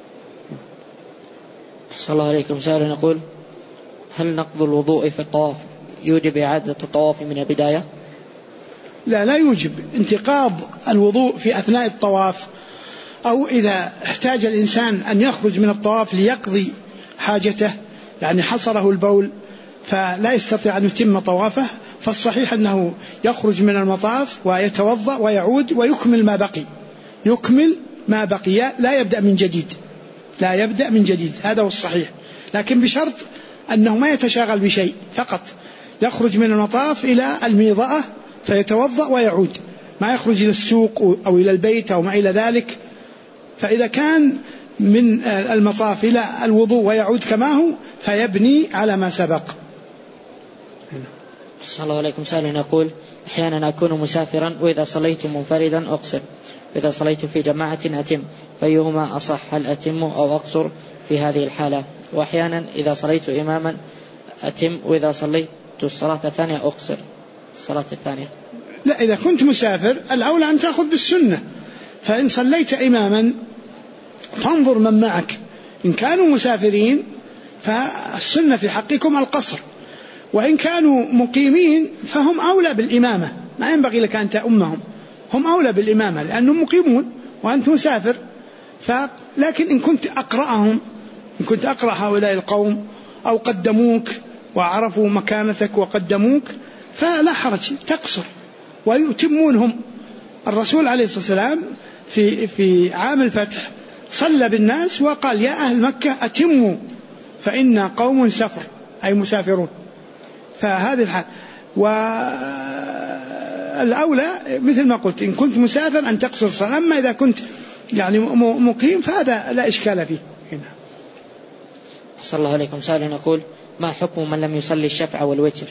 Speaker 2: صلى الله عليكم. سائل يقول: هل نقض الوضوء في الطواف يوجب إعادة الطواف من البداية؟
Speaker 1: لا يوجب انتقاض الوضوء في أثناء الطواف، أو إذا احتاج الإنسان أن يخرج من الطواف ليقضي حاجته، يعني حصره البول فلا يستطيع أن يتم طوافه، فالصحيح أنه يخرج من المطاف ويتوضأ ويعود ويكمل ما بقي، لا يبدأ من جديد، هذا هو الصحيح، لكن بشرط أنه ما يتشاغل بشيء، فقط يخرج من المطاف إلى الميضأة فيتوضأ ويعود، ما يخرج إلى السوق أو إلى البيت أو ما إلى ذلك. فإذا كان من المطاف إلى الوضوء ويعود كما هو فيبني على ما سبق.
Speaker 2: صلى الله عليكم. سائل يقول: أحيانا أكون مسافرا وإذا صليت منفردا أقصر، وإذا صليت في جماعة أتم، فأيهما أصح، هل أتم أو أقصر في هذه الحالة؟ وأحيانا إذا صليت إماما أتم، وإذا صليت الصلاة الثانية أقصر الصلاة الثانية.
Speaker 1: لا، إذا كنت مسافر الأولى أن تأخذ بالسنة، فإن صليت إماما فانظر من معك، إن كانوا مسافرين فالسنة في حقكم القصر، وإن كانوا مقيمين فهم أولى بالإمامة، ما ينبغي لك أن تأمهم، هم أولى بالإمامة لأنهم مقيمون وأنت مسافر. لكن إن كنت أقرأ هؤلاء القوم أو قدموك وعرفوا مكانتك وقدموك فلا حرج، تقصر ويتمونهم. الرسول عليه الصلاة والسلام في عام الفتح صلى بالناس وقال: يا أهل مكة أتموا فإنا قوم سفر، أي مسافرون. فهذه الحال. والأولى مثل ما قلت إن كنت مسافر أن تقصر الصلاة، أما إذا كنت يعني مقيم فهذا لا إشكال فيه. هنا.
Speaker 2: صلى الله عليكم. سائل يقول: ما حكم من لم يصلي الشفع والوتر؟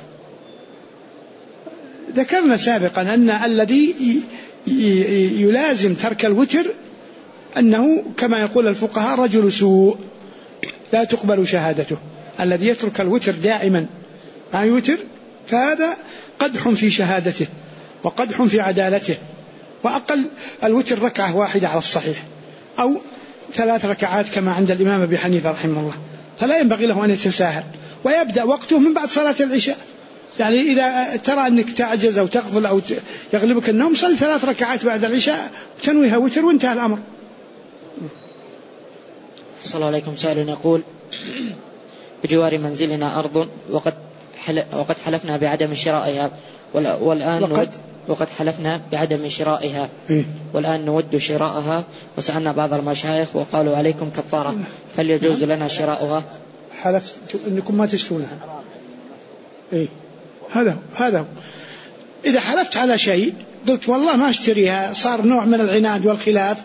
Speaker 1: ذكرنا سابقا أن الذي يلازم ترك الوتر أنه كما يقول الفقهاء رجل سوء لا تقبل شهادته. الذي يترك الوتر دائما ما يوتر فهذا قدح في شهادته وقدح في عدالته، وأقل الوتر ركعة واحدة على الصحيح، أو 3 ركعات كما عند الإمام أبي حنيفة رحمه الله، فلا ينبغي له أن يتساهل، ويبدأ وقته من بعد صلاة العشاء. يعني إذا ترى أنك تعجز أو تغفل أو يغلبك النوم صل 3 ركعات بعد العشاء وتنويها وتر وانتهى الأمر.
Speaker 2: صلى الله عليكم. سائل يقول: بجوار منزلنا أرض وقد حلفنا بعدم شرائها وقد حلفنا بعدم شرائها والآن نود شراءها، وسألنا بعض المشايخ وقالوا عليكم كفارة، فهل يجوز لنا شراؤها؟
Speaker 1: حلفت أنكم ما تشترونها. هذا إذا حلفت على شيء قلت والله ما اشتريها، صار نوع من العناد والخلاف،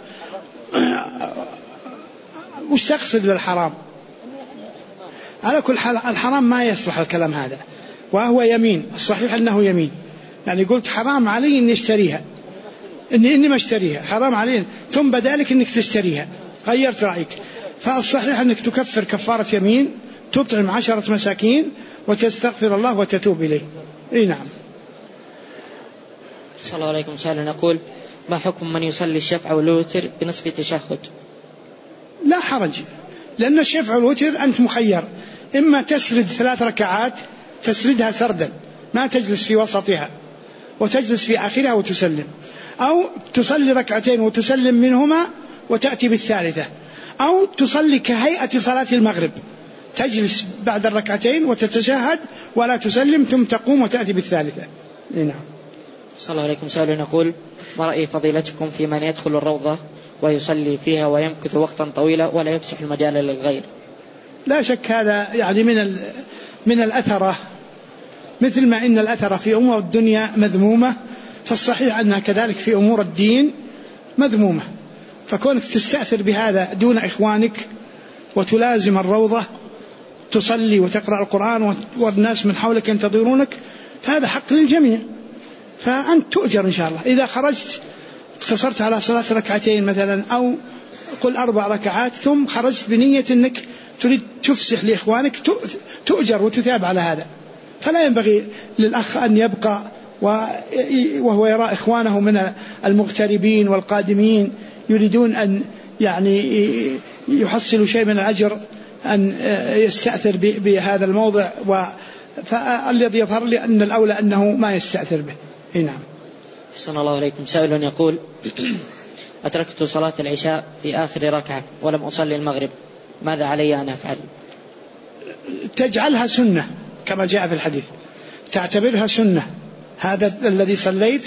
Speaker 1: وش تقصد بالحرام؟ على كل حال الحرام ما يصلح الكلام هذا، وهو يمين، الصحيح أنه يمين. يعني قلت حرام علي أن اشتريها، إني ما اشتريها، حرام علي، ثم بدالك أنك تشتريها، غيرت رأيك، فالصحيح أنك تكفر كفارة يمين، تطعم 10 مساكين وتستغفر الله وتتوب إليه. نعم.
Speaker 2: صلى الله عليكم. سائل يقول: ما حكم من يصلي الشفع والوتر بنصف تشهد؟
Speaker 1: لا حرج، لأن الشفع والوتر أنت مخير، إما تسرد 3 ركعات تسردها سردا ما تجلس في وسطها وتجلس في آخرها وتسلم، أو تصلي 2 ركعتين وتسلم منهما وتأتي بالثالثة، أو تصلي كهيئة صلاة المغرب، تجلس بعد 2 ركعتين وتتشهد ولا تسلم ثم تقوم وتأتي بالثالثة. نعم.
Speaker 2: صلى الله عليكم. سائل يقول: ما رأي فضيلتكم في من يدخل الروضة ويصلي فيها ويمكث وقتا طويلا ولا يفسح المجال للغير؟
Speaker 1: لا شك هذا يعني من الأثرة، مثل ما إن الأثرة في أمور الدنيا مذمومة، فالصحيح أنها كذلك في أمور الدين مذمومة، فكونك تستأثر بهذا دون إخوانك وتلازم الروضة تصلي وتقرأ القرآن والناس من حولك ينتظرونك فهذا حق للجميع، فأنت تؤجر إن شاء الله. إذا خرجت اقتصرت على صلاة 2 ركعتين مثلا، أو قل 4 ركعات ثم خرجت بنية أنك تريد تفسح لإخوانك تؤجر وتثاب على هذا. فلا ينبغي للأخ أن يبقى وهو يرى إخوانه من المغتربين والقادمين يريدون أن يعني يحصلوا شيء من الأجر أن يستأثر بهذا الموضع، فالذي يظهر لي أن الأولى أنه ما يستأثر به. نعم.
Speaker 2: أحسن الله عليكم. سائل يقول: أتركت صلاة العشاء في آخر ركعة ولم أصلي المغرب، ماذا علي أن أفعل؟
Speaker 1: تجعلها سنة كما جاء في الحديث، تعتبرها سنة، هذا الذي صليت،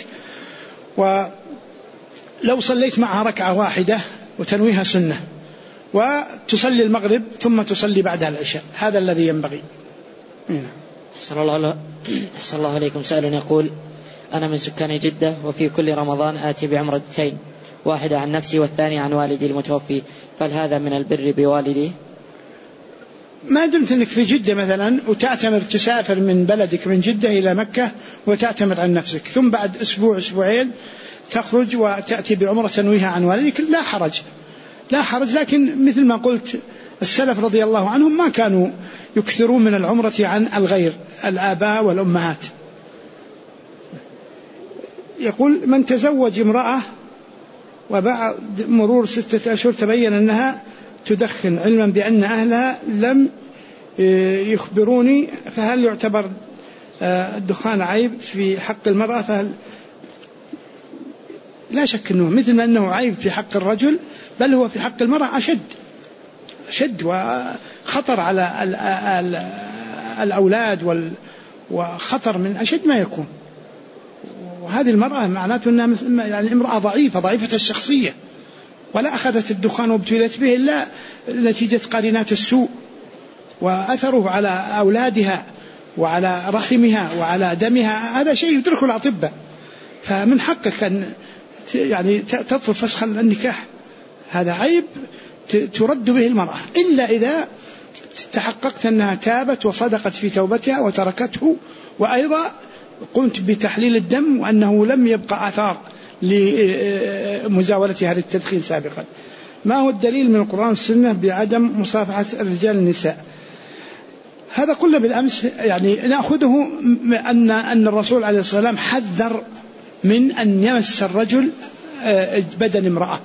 Speaker 1: ولو صليت معها ركعة واحدة وتنويها سنة، وتصلي المغرب ثم تصلي بعدها العشاء، هذا الذي ينبغي.
Speaker 2: أحسن الله عليكم. سائل يقول: أنا من سكان جدة، وفي كل رمضان آتي بعمرتين، واحدة عن نفسي والثانية عن والدي المتوفي، فهل هذا من البر بوالدي؟
Speaker 1: ما دمت أنك في جدة مثلا وتعتمر، تسافر من بلدك من جدة إلى مكة وتعتمر عن نفسك، ثم بعد أسبوع أسبوعين تخرج وتأتي بعمرة تنويها عن والدك، لا حرج. لكن مثل ما قلت السلف رضي الله عنهم ما كانوا يكثرون من العمرة عن الغير، الآباء والأمهات. يقول: من تزوج امرأة وبعد مرور 6 أشهر تبين أنها تدخن علما بأن أهلها لم يخبروني، فهل يعتبر الدخان عيب في حق المرأة؟ فهل لا شك أنه مثل ما أنه عيب في حق الرجل، بل هو في حق المرأة أشد وخطر على الأولاد، وخطر من أشد ما يكون. وهذه المرأة معناته أنها يعني امرأة ضعيفة الشخصية، ولا أخذت الدخان وابتلت به إلا نتيجة قرينات السوء وأثره على أولادها وعلى رحمها وعلى دمها، هذا شيء يدركه الأطباء. فمن حقك أن يعني تطلب فسخ النكاح، هذا عيب ترد به المرأة، إلا إذا تحققت أنها تابت وصدقت في توبتها وتركته، وأيضا قمت بتحليل الدم وأنه لم يبقى آثار لمزاولتها للتدخين سابقا. ما هو الدليل من القرآن والسنة بعدم مصافحة الرجال النساء؟ هذا قلنا بالأمس، يعني نأخذه أن الرسول عليه الصلاة والسلام حذر من أن يمس الرجل بدن امرأة،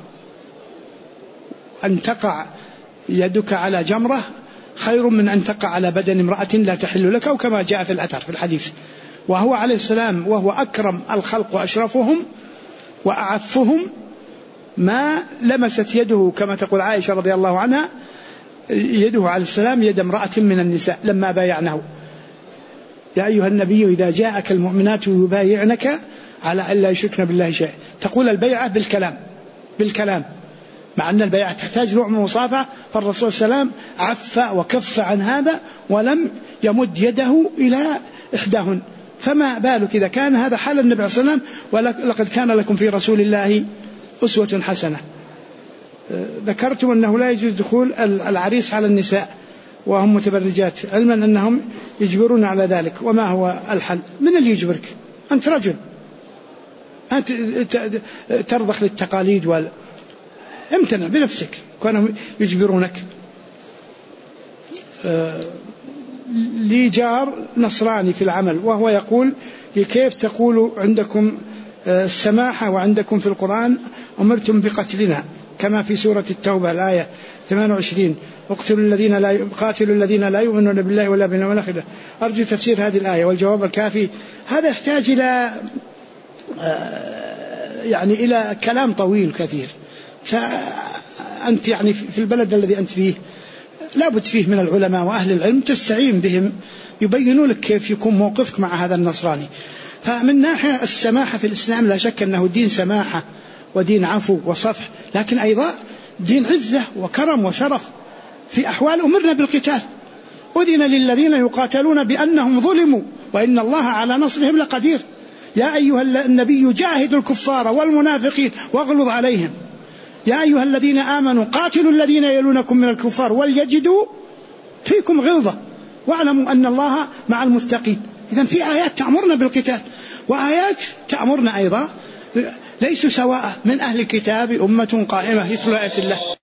Speaker 1: أن تقع يدك على جمرة خير من أن تقع على بدن امرأة لا تحل لك، وكما جاء في الأثر في الحديث. وهو عليه السلام وهو أكرم الخلق وأشرفهم وأعفهم ما لمست يده، كما تقول عائشة رضي الله عنها، يده عليه السلام يد امرأة من النساء لما بايعناه: يا أيها النبي إذا جاءك المؤمنات يبايعنك على أن لا يشركن بالله شيئا. تقول البيعة بالكلام، مع أن البيعة تحتاج نوع من المصافحة، فالرسول صلى الله عليه وسلم عفى وكف عن هذا ولم يمد يده إلى إحداهن، فما بالك إذا كان هذا حال النبي صلى الله عليه وسلم. ولقد كان لكم في رسول الله أسوة حسنة. ذكرتم أنه لا يجوز دخول العريس على النساء وهم متبرجات، علما أنهم يجبرون على ذلك. وما هو الحل؟ من اللي يجبرك؟ أنت رجل، أنت ترضخ للتقاليد امتنع بنفسك، كانوا يجبرونك. لي جار نصراني في العمل، وهو يقول لي: كيف تقول عندكم السماحة وعندكم في القرآن أمرتم بقتلنا، كما في سورة التوبة الآية 28: قاتلوا الذين لا يؤمنون بالله ولا باليوم الآخر. أرجو تفسير هذه الآية والجواب الكافي. هذا يحتاج إلى إلى كلام طويل كثير. فأنت يعني في البلد الذي أنت فيه لابد فيه من العلماء وأهل العلم، تستعين بهم يبينوا لك كيف يكون موقفك مع هذا النصراني. فمن ناحية السماحة في الإسلام لا شك أنه دين سماحة ودين عفو وصفح، لكن أيضا دين عزة وكرم وشرف. في أحوال أمرنا بالقتال، أذن للذين يقاتلون بأنهم ظلموا وإن الله على نصرهم لقدير. يا أيها النبي جاهد الكفار والمنافقين واغلظ عليهم. يا أيها الذين آمنوا قاتلوا الذين يلونكم من الكفار وليجدوا فيكم غلظة واعلموا أن الله مع المتقين. إذن في آيات تأمرنا بالقتال، وآيات تأمرنا أيضا. ليسوا سواء، من أهل الكتاب أمة قائمة يتلو آيات الله